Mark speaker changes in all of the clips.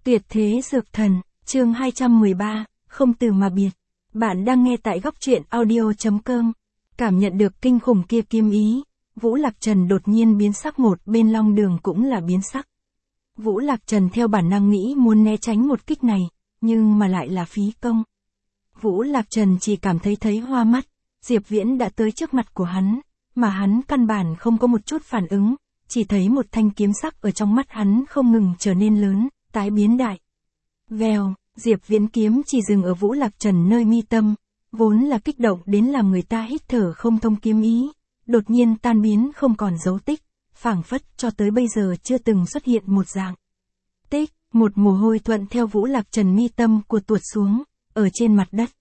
Speaker 1: Tuyệt thế dược thần, chương 213, không từ mà biệt. Bạn đang nghe tại góc truyện audio.com. Cảm nhận được kinh khủng kia kiếm ý, Vũ Lạc Trần đột nhiên biến sắc, một bên Long Đường cũng là biến sắc. Vũ Lạc Trần theo bản năng nghĩ muốn né tránh một kích này, nhưng mà lại là phí công. Vũ Lạc Trần chỉ cảm thấy hoa mắt, Diệp Viễn đã tới trước mặt của hắn, mà hắn căn bản không có một chút phản ứng, chỉ thấy một thanh kiếm sắc ở trong mắt hắn không ngừng trở nên lớn, tái biến đại. Vèo, Diệp Viễn kiếm chỉ dừng ở Vũ Lạc Trần nơi mi tâm, vốn là kích động đến làm người ta hít thở không thông kiếm ý, đột nhiên tan biến không còn dấu tích, phảng phất cho tới bây giờ chưa từng xuất hiện một dạng. Tích, một mồ hôi thuận theo Vũ Lạc Trần mi tâm của tuột xuống, ở trên mặt đất.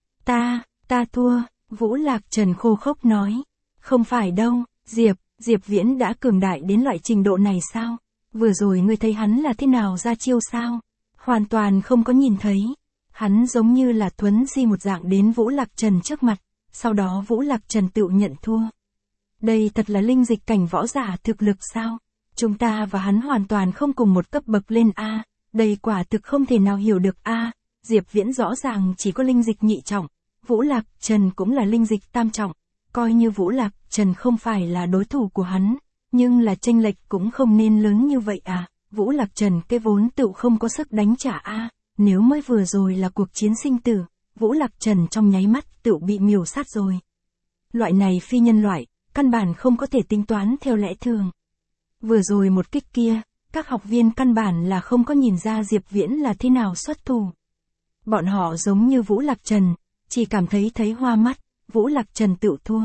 Speaker 1: Ta thua, Vũ Lạc Trần khô khốc nói. Không phải đâu, Diệp Viễn đã cường đại đến loại trình độ này sao? Vừa rồi ngươi thấy hắn là thế nào ra chiêu sao? Hoàn toàn không có nhìn thấy. Hắn giống như là thuấn di một dạng đến Vũ Lạc Trần trước mặt, sau đó Vũ Lạc Trần tự nhận thua. Đây thật là linh dịch cảnh võ giả thực lực sao? Chúng ta và hắn hoàn toàn không cùng một cấp bậc lên a, đây quả thực không thể nào hiểu được a. Diệp Viễn rõ ràng chỉ có linh dịch nhị trọng, Vũ Lạc Trần cũng là linh dịch tam trọng, coi như Vũ Lạc Trần không phải là đối thủ của hắn, nhưng là chênh lệch cũng không nên lớn như vậy à. Vũ Lạc Trần cái vốn tự không có sức đánh trả a, nếu mới vừa rồi là cuộc chiến sinh tử, Vũ Lạc Trần trong nháy mắt tự bị miểu sát rồi. Loại này phi nhân loại, căn bản không có thể tính toán theo lẽ thường. Vừa rồi một kích kia, các học viên căn bản là không có nhìn ra Diệp Viễn là thế nào xuất thủ. Bọn họ giống như Vũ Lạc Trần, chỉ cảm thấy hoa mắt, Vũ Lạc Trần tự thua.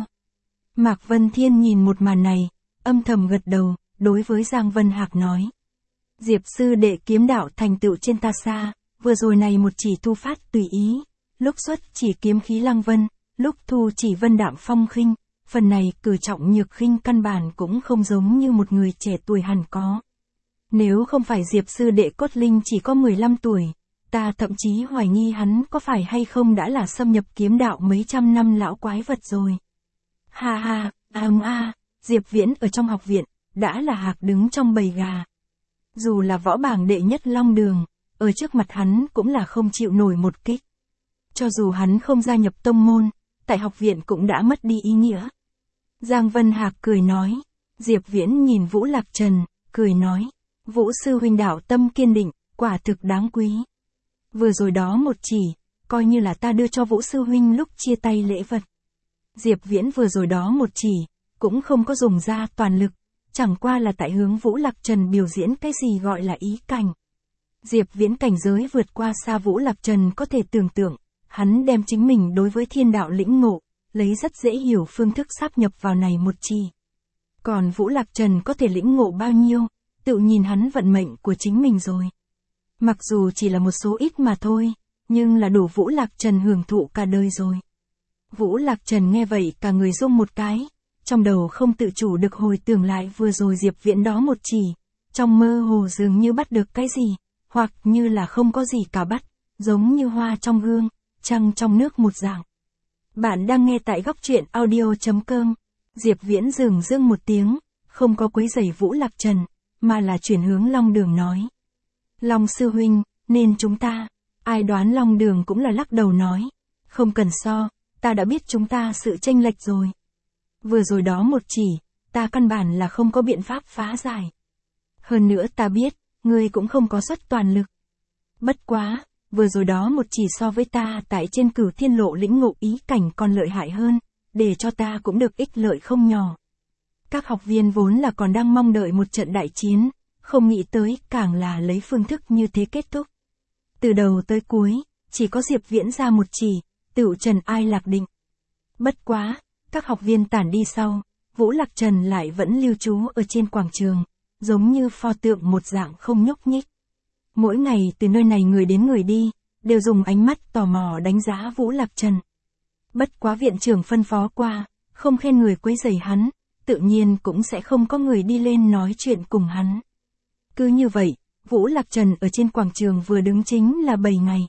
Speaker 1: Mạc Vân Thiên nhìn một màn này, âm thầm gật đầu, đối với Giang Vân Hạc nói. Diệp sư đệ kiếm đạo thành tựu trên ta xa, vừa rồi này một chỉ thu phát tùy ý, lúc xuất chỉ kiếm khí lăng vân, lúc thu chỉ vân đạm phong khinh, phần này cử trọng nhược khinh căn bản cũng không giống như một người trẻ tuổi hẳn có. Nếu không phải Diệp sư đệ cốt linh chỉ có 15 tuổi, ta thậm chí hoài nghi hắn có phải hay không đã là xâm nhập kiếm đạo mấy trăm năm lão quái vật rồi. Ha ha, Diệp Viễn ở trong học viện, đã là hạc đứng trong bầy gà. Dù là võ bảng đệ nhất Long Đường, ở trước mặt hắn cũng là không chịu nổi một kích. Cho dù hắn không gia nhập tông môn, tại học viện cũng đã mất đi ý nghĩa. Giang Vân Hạc cười nói, Diệp Viễn nhìn Vũ Lạc Trần, cười nói, Vũ sư huynh đạo tâm kiên định, quả thực đáng quý. Vừa rồi đó một chỉ, coi như là ta đưa cho Vũ sư huynh lúc chia tay lễ vật. Diệp Viễn vừa rồi đó một chỉ, cũng không có dùng ra toàn lực, chẳng qua là tại hướng Vũ Lạc Trần biểu diễn cái gì gọi là ý cảnh. Diệp Viễn cảnh giới vượt qua xa Vũ Lạc Trần có thể tưởng tượng, hắn đem chính mình đối với thiên đạo lĩnh ngộ, lấy rất dễ hiểu phương thức sáp nhập vào này một chỉ. Còn Vũ Lạc Trần có thể lĩnh ngộ bao nhiêu, tự nhìn hắn vận mệnh của chính mình rồi. Mặc dù chỉ là một số ít mà thôi, nhưng là đủ Vũ Lạc Trần hưởng thụ cả đời rồi. Vũ Lạc Trần nghe vậy cả người rung một cái, trong đầu không tự chủ được hồi tưởng lại vừa rồi Diệp Viễn đó một chỉ, trong mơ hồ dường như bắt được cái gì, hoặc như là không có gì cả bắt, giống như hoa trong gương, trăng trong nước một dạng. Bạn đang nghe tại góc truyện audio.com. Diệp Viễn dừng dưng một tiếng, không có quấy rầy Vũ Lạc Trần, mà là chuyển hướng Long Đường nói. Long sư huynh, nên chúng ta, ai đoán Long Đường cũng là lắc đầu nói. Không cần so, ta đã biết chúng ta sự chênh lệch rồi. Vừa rồi đó một chỉ, ta căn bản là không có biện pháp phá giải. Hơn nữa ta biết, ngươi cũng không có xuất toàn lực. Bất quá, vừa rồi đó một chỉ so với ta tại trên Cửu Thiên Lộ lĩnh ngộ ý cảnh còn lợi hại hơn, để cho ta cũng được ích lợi không nhỏ. Các học viên vốn là còn đang mong đợi một trận đại chiến, không nghĩ tới càng là lấy phương thức như thế kết thúc. Từ đầu tới cuối, chỉ có Diệp Viễn ra một chỉ, tựu trần ai lạc định. Bất quá, các học viên tản đi sau, Vũ Lạc Trần lại vẫn lưu trú ở trên quảng trường, giống như pho tượng một dạng không nhúc nhích. Mỗi ngày từ nơi này người đến người đi, đều dùng ánh mắt tò mò đánh giá Vũ Lạc Trần. Bất quá viện trưởng phân phó qua, không khen người quấy rầy hắn, tự nhiên cũng sẽ không có người đi lên nói chuyện cùng hắn. Cứ như vậy, Vũ Lạc Trần ở trên quảng trường vừa đứng chính là 7 ngày.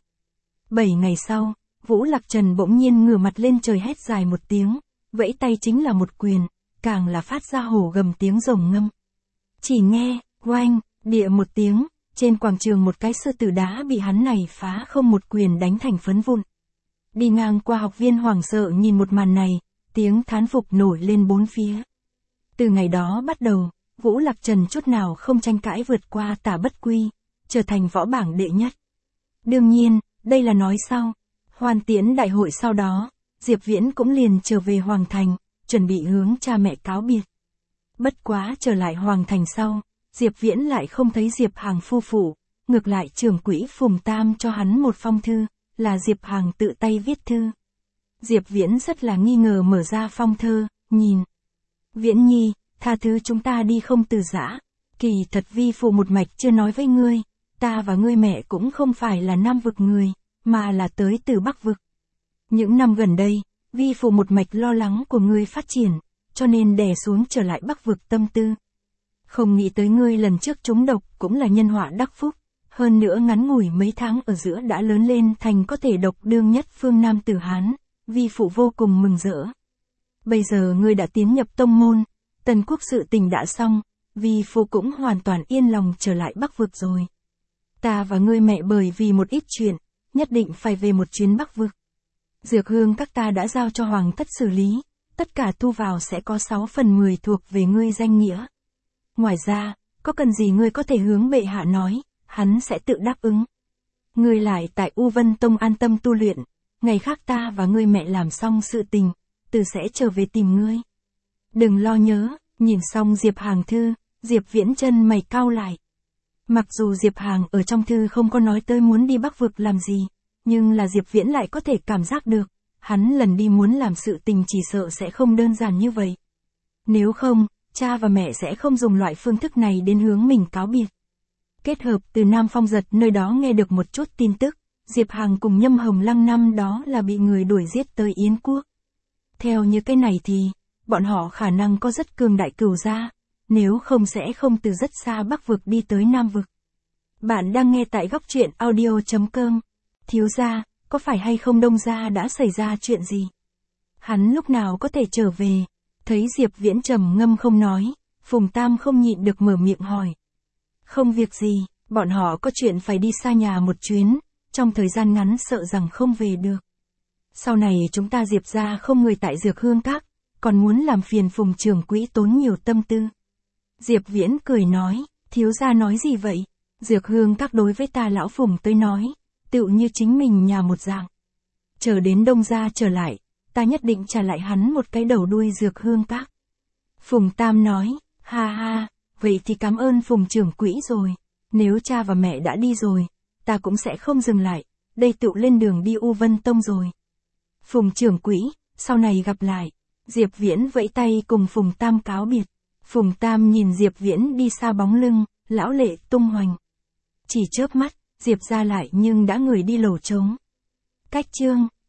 Speaker 1: 7 ngày sau, Vũ Lạc Trần bỗng nhiên ngửa mặt lên trời hét dài một tiếng, vẫy tay chính là một quyền, càng là phát ra hổ gầm tiếng rồng ngâm. Chỉ nghe, oanh, địa một tiếng, Trên quảng trường một cái sư tử đá bị hắn này phá không một quyền đánh thành phấn vụn. Đi ngang qua học viên hoảng sợ nhìn một màn này, tiếng thán phục nổi lên bốn phía. Từ ngày đó bắt đầu, Vũ Lạc Trần chút nào không tranh cãi vượt qua Tả Bất Quy, trở thành võ bảng đệ nhất. Đương nhiên, đây là nói sau. Hoàn tiễn đại hội sau đó, Diệp Viễn cũng liền trở về Hoàng Thành, chuẩn bị hướng cha mẹ cáo biệt. Bất quá trở lại Hoàng Thành sau, Diệp Viễn lại không thấy Diệp Hàng phu phụ, ngược lại trưởng quỹ Phùng Tam cho hắn một phong thư, là Diệp Hàng tự tay viết thư. Diệp Viễn rất là nghi ngờ mở ra phong thơ, nhìn. Viễn Nhi, tha thứ chúng ta đi không từ giã, kỳ thật vi phụ một mạch chưa nói với ngươi, ta và ngươi mẹ cũng không phải là Nam vực người, mà là tới từ Bắc vực. Những năm gần đây, vi phụ một mạch lo lắng của ngươi phát triển, cho nên đè xuống trở lại Bắc vực tâm tư. Không nghĩ tới ngươi lần trước trúng độc cũng là nhân họa đắc phúc, hơn nữa ngắn ngủi mấy tháng ở giữa đã lớn lên thành có thể độc đương nhất phương Nam tử Hán, vi phụ vô cùng mừng rỡ. Bây giờ ngươi đã tiến nhập tông môn, Tần quốc sự tình đã xong, vi phụ cũng hoàn toàn yên lòng trở lại Bắc vực rồi. Ta và ngươi mẹ bởi vì một ít chuyện, nhất định phải về một chuyến Bắc vực. Dược hương các ta đã giao cho Hoàng thất xử lý, tất cả thu vào sẽ có 6/10 thuộc về ngươi danh nghĩa. Ngoài ra, có cần gì ngươi có thể hướng bệ hạ nói, hắn sẽ tự đáp ứng. Ngươi lại tại U Vân Tông an tâm tu luyện, ngày khác ta và ngươi mẹ làm xong sự tình, từ sẽ trở về tìm ngươi. Đừng lo nhớ, nhìn xong Diệp Hàng thư, Diệp Viễn chân mày cau lại. Mặc dù Diệp Hàng ở trong thư không có nói tới muốn đi Bắc vực làm gì, nhưng là Diệp Viễn lại có thể cảm giác được, hắn lần đi muốn làm sự tình chỉ sợ sẽ không đơn giản như vậy. Nếu không, cha và mẹ sẽ không dùng loại phương thức này đến hướng mình cáo biệt. Kết hợp từ Nam Phong Giật nơi đó nghe được một chút tin tức, Diệp Hàng cùng Nhâm Hồng Lăng năm đó là bị người đuổi giết tới Yến Quốc. Theo như cái này thì, bọn họ khả năng có rất cường đại cửu gia, nếu không sẽ không từ rất xa Bắc vực đi tới Nam vực. Bạn đang nghe tại góc truyện audio.com. Thiếu gia, có phải hay không Đông gia đã xảy ra chuyện gì? Hắn lúc nào có thể trở về? Thấy Diệp Viễn trầm ngâm không nói, Phùng Tam không nhịn được mở miệng hỏi. Không việc gì, bọn họ có chuyện phải đi xa nhà một chuyến, trong thời gian ngắn sợ rằng không về được. Sau này chúng ta Diệp gia không người tại Dược Hương Các, còn muốn làm phiền Phùng trưởng quỹ tốn nhiều tâm tư. Diệp Viễn cười nói, thiếu gia nói gì vậy? Dược Hương Các đối với ta lão Phùng tới nói, tựu như chính mình nhà một dạng. Chờ đến Đông gia trở lại, ta nhất định trả lại hắn một cái đầu đuôi Dược Hương Các. Phùng Tam nói, ha ha, vậy thì cảm ơn Phùng trưởng quỹ rồi. Nếu cha và mẹ đã đi rồi, ta cũng sẽ không dừng lại, đây tựu lên đường đi U Vân Tông rồi. Phùng trưởng quỹ, sau này gặp lại. Diệp Viễn vẫy tay cùng Phùng Tam cáo biệt. Phùng Tam nhìn Diệp Viễn đi xa bóng lưng, lão lệ tung hoành. Chỉ chớp mắt, Diệp ra lại nhưng đã người đi lổ trống. Cách chương